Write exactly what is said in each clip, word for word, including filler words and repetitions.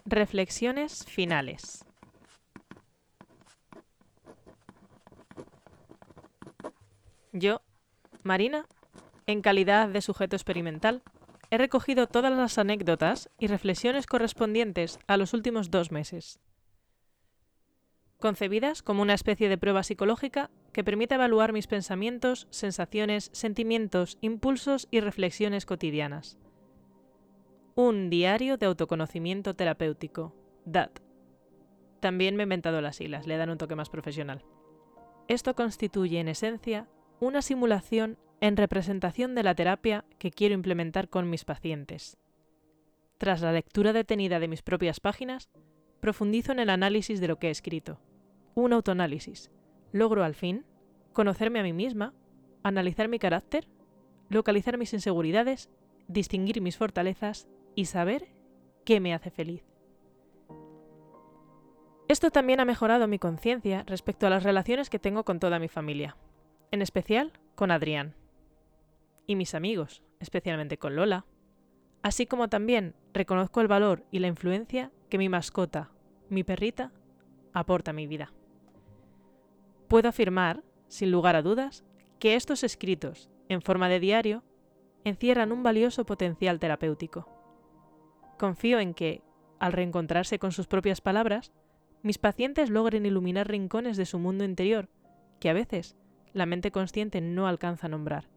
Reflexiones finales. Yo, Marina, en calidad de sujeto experimental, he recogido todas las anécdotas y reflexiones correspondientes a los últimos dos meses, concebidas como una especie de prueba psicológica que permite evaluar mis pensamientos, sensaciones, sentimientos, impulsos y reflexiones cotidianas. Un diario de autoconocimiento terapéutico, D A T. También me he inventado las siglas, le dan un toque más profesional. Esto constituye, en esencia, una simulación en representación de la terapia que quiero implementar con mis pacientes. Tras la lectura detenida de mis propias páginas, profundizo en el análisis de lo que he escrito. Un autoanálisis. Logro, al fin, conocerme a mí misma, analizar mi carácter, localizar mis inseguridades, distinguir mis fortalezas y saber qué me hace feliz. Esto también ha mejorado mi conciencia respecto a las relaciones que tengo con toda mi familia, en especial con Adrián, y mis amigos, especialmente con Lola, así como también reconozco el valor y la influencia que mi mascota, mi perrita, aporta a mi vida. Puedo afirmar, sin lugar a dudas, que estos escritos, en forma de diario, encierran un valioso potencial terapéutico. Confío en que, al reencontrarse con sus propias palabras, mis pacientes logren iluminar rincones de su mundo interior que a veces la mente consciente no alcanza a nombrar.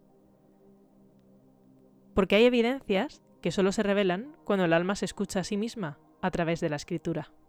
Porque hay evidencias que solo se revelan cuando el alma se escucha a sí misma a través de la escritura.